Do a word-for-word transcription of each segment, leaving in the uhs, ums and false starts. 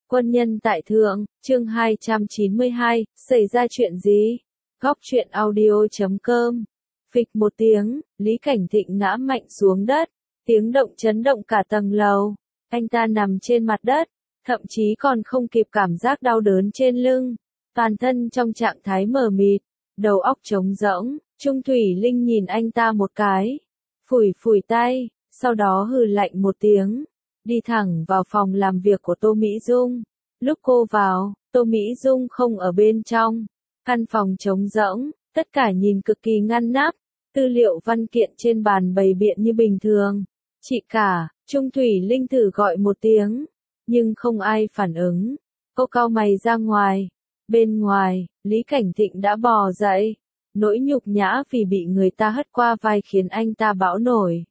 Quân nhân tại thượng, chương hai trăm chín mươi hai, xảy ra chuyện gì? Góc truyện audio chấm com. Phịch một tiếng, Lý Cảnh Thịnh ngã mạnh xuống đất, tiếng động chấn động cả tầng lầu. Anh ta nằm trên mặt đất, thậm chí còn không kịp cảm giác đau đớn trên lưng, toàn thân trong trạng thái mờ mịt, đầu óc trống rỗng. Trung Thủy Linh nhìn anh ta một cái, phủi phủi tay, sau đó hừ lạnh một tiếng, đi thẳng vào phòng làm việc của Tô Mỹ Dung. Lúc cô vào, Tô Mỹ Dung không ở bên trong, căn phòng trống rỗng, tất cả nhìn cực kỳ ngăn nắp, tư liệu văn kiện trên bàn bày biện như bình thường. Chị cả, Trung Thủy Linh thử gọi một tiếng, nhưng không ai phản ứng. Cô cau mày ra ngoài. Bên ngoài, Lý Cảnh Thịnh đã bò dậy. Nỗi nhục nhã vì bị người ta hất qua vai khiến anh ta bão nổi.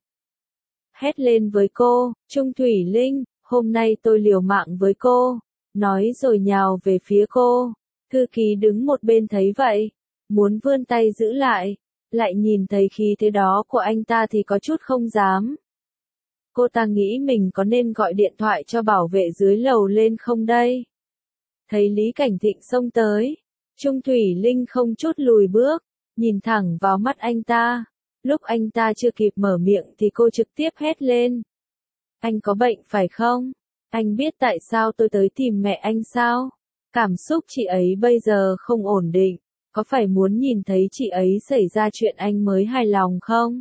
Hét lên với cô, Trung Thủy Linh, hôm nay tôi liều mạng với cô. Nói rồi nhào về phía cô. Thư ký đứng một bên thấy vậy, muốn vươn tay giữ lại, lại nhìn thấy khí thế đó của anh ta thì có chút không dám. Cô ta nghĩ mình có nên gọi điện thoại cho bảo vệ dưới lầu lên không đây? Thấy Lý Cảnh Thịnh xông tới, Trung Thủy Linh không chút lùi bước, nhìn thẳng vào mắt anh ta. Lúc anh ta chưa kịp mở miệng thì cô trực tiếp hét lên. Anh có bệnh phải không? Anh biết tại sao tôi tới tìm mẹ anh sao? Cảm xúc chị ấy bây giờ không ổn định, có phải muốn nhìn thấy chị ấy xảy ra chuyện anh mới hài lòng không?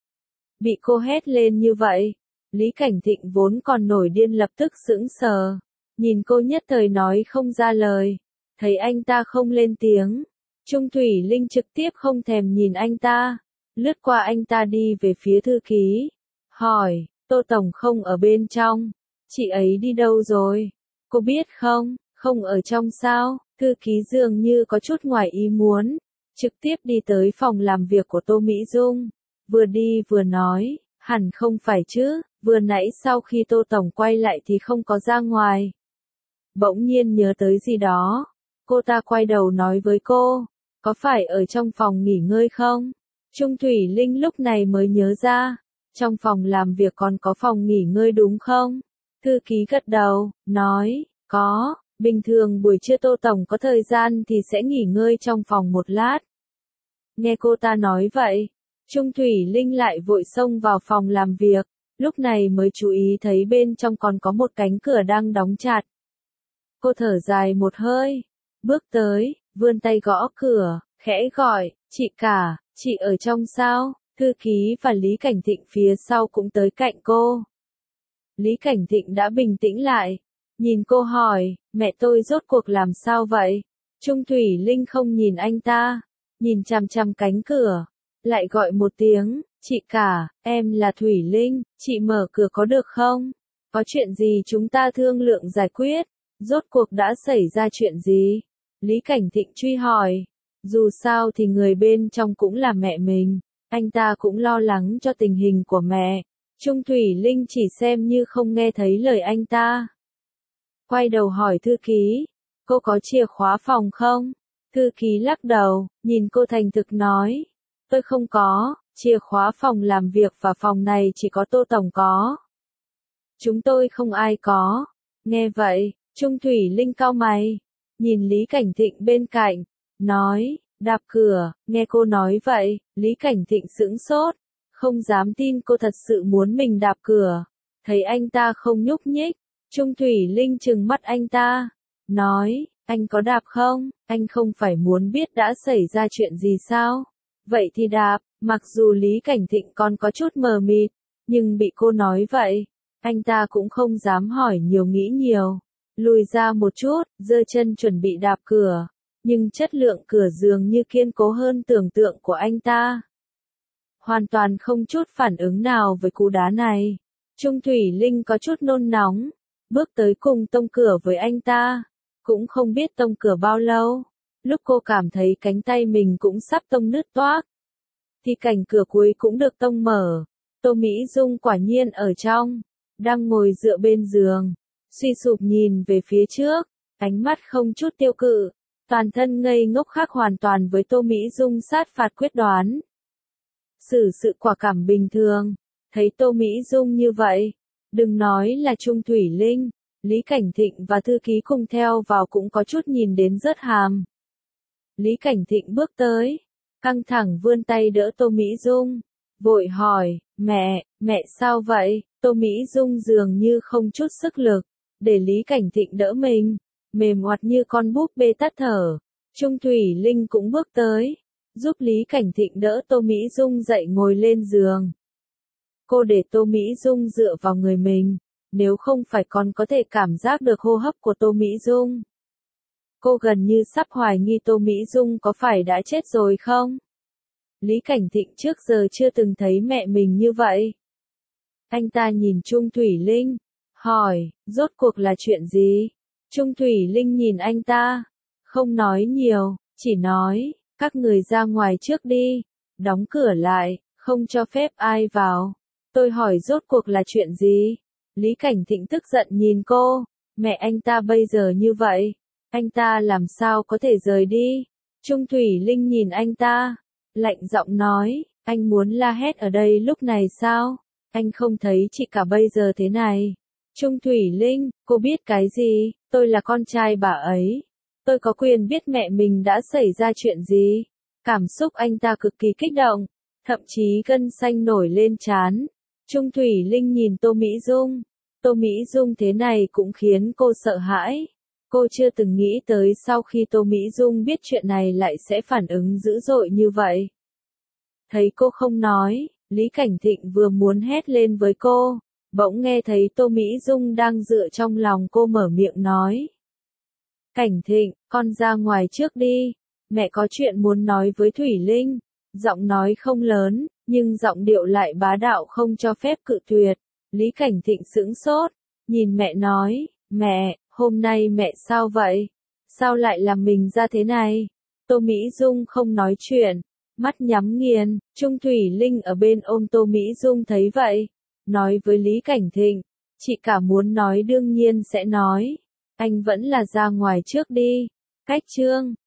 Bị cô hét lên như vậy, Lý Cảnh Thịnh vốn còn nổi điên lập tức sững sờ, nhìn cô nhất thời nói không ra lời. Thấy anh ta không lên tiếng, Trung Thủy Linh trực tiếp không thèm nhìn anh ta, lướt qua anh ta đi về phía thư ký, hỏi, Tô Tổng không ở bên trong, chị ấy đi đâu rồi? Cô biết không, không ở trong sao? Thư ký dường như có chút ngoài ý muốn, trực tiếp đi tới phòng làm việc của Tô Mỹ Dung, vừa đi vừa nói, hẳn không phải chứ, vừa nãy sau khi Tô Tổng quay lại thì không có ra ngoài. Bỗng nhiên nhớ tới gì đó, cô ta quay đầu nói với cô, có phải ở trong phòng nghỉ ngơi không? Trung Thủy Linh lúc này mới nhớ ra, trong phòng làm việc còn có phòng nghỉ ngơi đúng không? Thư ký gật đầu, nói, có, bình thường buổi trưa Tô Tổng có thời gian thì sẽ nghỉ ngơi trong phòng một lát. Nghe cô ta nói vậy, Trung Thủy Linh lại vội xông vào phòng làm việc, lúc này mới chú ý thấy bên trong còn có một cánh cửa đang đóng chặt. Cô thở dài một hơi, bước tới, vươn tay gõ cửa, khẽ gọi, chị cả, chị ở trong sao? Thư ký và Lý Cảnh Thịnh phía sau cũng tới cạnh cô. Lý Cảnh Thịnh đã bình tĩnh lại, nhìn cô hỏi, mẹ tôi rốt cuộc làm sao vậy? Trung Thủy Linh không nhìn anh ta, nhìn chằm chằm cánh cửa, lại gọi một tiếng, chị cả, em là Thủy Linh, chị mở cửa có được không? Có chuyện gì chúng ta thương lượng giải quyết, rốt cuộc đã xảy ra chuyện gì? Lý Cảnh Thịnh truy hỏi, dù sao thì người bên trong cũng là mẹ mình, anh ta cũng lo lắng cho tình hình của mẹ. Trung Thủy Linh chỉ xem như không nghe thấy lời anh ta. Quay đầu hỏi thư ký, cô có chìa khóa phòng không? Thư ký lắc đầu, nhìn cô thành thực nói, tôi không có, chìa khóa phòng làm việc và phòng này chỉ có Tô Tổng có. Chúng tôi không ai có. Nghe vậy, Trung Thủy Linh cau mày, nhìn Lý Cảnh Thịnh bên cạnh, nói, đạp cửa. Nghe cô nói vậy, Lý Cảnh Thịnh sững sốt, không dám tin cô thật sự muốn mình đạp cửa. Thấy anh ta không nhúc nhích, Trung Thủy Linh trừng mắt anh ta, nói, anh có đạp không? Anh không phải muốn biết đã xảy ra chuyện gì sao? Vậy thì đạp. Mặc dù Lý Cảnh Thịnh còn có chút mờ mịt, nhưng bị cô nói vậy, anh ta cũng không dám hỏi nhiều nghĩ nhiều. Lùi ra một chút, giơ chân chuẩn bị đạp cửa, nhưng chất lượng cửa dường như kiên cố hơn tưởng tượng của anh ta. Hoàn toàn không chút phản ứng nào với cú đá này. Trung Thủy Linh có chút nôn nóng, bước tới cùng tông cửa với anh ta, cũng không biết tông cửa bao lâu. Lúc cô cảm thấy cánh tay mình cũng sắp tông nứt toác, thì cảnh cửa cuối cũng được tông mở. Tô Mỹ Dung quả nhiên ở trong, đang ngồi dựa bên giường, suy sụp nhìn về phía trước, ánh mắt không chút tiêu cự, toàn thân ngây ngốc khác hoàn toàn với Tô Mỹ Dung sát phạt quyết đoán. Xử sự quả cảm bình thường, thấy Tô Mỹ Dung như vậy, đừng nói là Trung Thủy Linh, Lý Cảnh Thịnh và thư ký cùng theo vào cũng có chút nhìn đến rớt hàm. Lý Cảnh Thịnh bước tới, căng thẳng vươn tay đỡ Tô Mỹ Dung, vội hỏi, mẹ, mẹ sao vậy? Tô Mỹ Dung dường như không chút sức lực, để Lý Cảnh Thịnh đỡ mình, mềm oặt như con búp bê tắt thở. Trung Thủy Linh cũng bước tới, giúp Lý Cảnh Thịnh đỡ Tô Mỹ Dung dậy ngồi lên giường. Cô để Tô Mỹ Dung dựa vào người mình, nếu không phải còn có thể cảm giác được hô hấp của Tô Mỹ Dung. Cô gần như sắp hoài nghi Tô Mỹ Dung có phải đã chết rồi không? Lý Cảnh Thịnh trước giờ chưa từng thấy mẹ mình như vậy. Anh ta nhìn Trung Thủy Linh, hỏi, rốt cuộc là chuyện gì? Trung Thủy Linh nhìn anh ta, không nói nhiều, chỉ nói, các người ra ngoài trước đi, đóng cửa lại, không cho phép ai vào. Tôi hỏi rốt cuộc là chuyện gì? Lý Cảnh Thịnh tức giận nhìn cô, mẹ anh ta bây giờ như vậy, anh ta làm sao có thể rời đi? Trung Thủy Linh nhìn anh ta, lạnh giọng nói, anh muốn la hét ở đây lúc này sao? Anh không thấy chị cả bây giờ thế này. Trung Thủy Linh, cô biết cái gì? Tôi là con trai bà ấy. Tôi có quyền biết mẹ mình đã xảy ra chuyện gì. Cảm xúc anh ta cực kỳ kích động, thậm chí gân xanh nổi lên trán. Trung Thủy Linh nhìn Tô Mỹ Dung. Tô Mỹ Dung thế này cũng khiến cô sợ hãi. Cô chưa từng nghĩ tới sau khi Tô Mỹ Dung biết chuyện này lại sẽ phản ứng dữ dội như vậy. Thấy cô không nói, Lý Cảnh Thịnh vừa muốn hét lên với cô, bỗng nghe thấy Tô Mỹ Dung đang dựa trong lòng cô mở miệng nói. Cảnh Thịnh, con ra ngoài trước đi, mẹ có chuyện muốn nói với Thủy Linh. Giọng nói không lớn, nhưng giọng điệu lại bá đạo không cho phép cự tuyệt. Lý Cảnh Thịnh sững sốt, nhìn mẹ nói, mẹ, hôm nay mẹ sao vậy? Sao lại làm mình ra thế này? Tô Mỹ Dung không nói chuyện, mắt nhắm nghiền. Trung Thủy Linh ở bên ôm Tô Mỹ Dung thấy vậy, nói với Lý Cảnh Thịnh, chị cả muốn nói đương nhiên sẽ nói, anh vẫn là ra ngoài trước đi. Cách chương